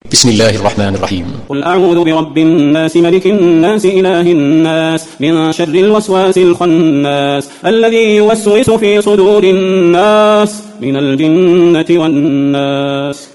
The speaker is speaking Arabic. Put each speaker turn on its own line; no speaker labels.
بسم الله الرحمن الرحيم.
قل أعوذ برب الناس ملك الناس إله الناس من شر الوسواس الخناس الذي يوسوس في صدور الناس من الجنة والناس.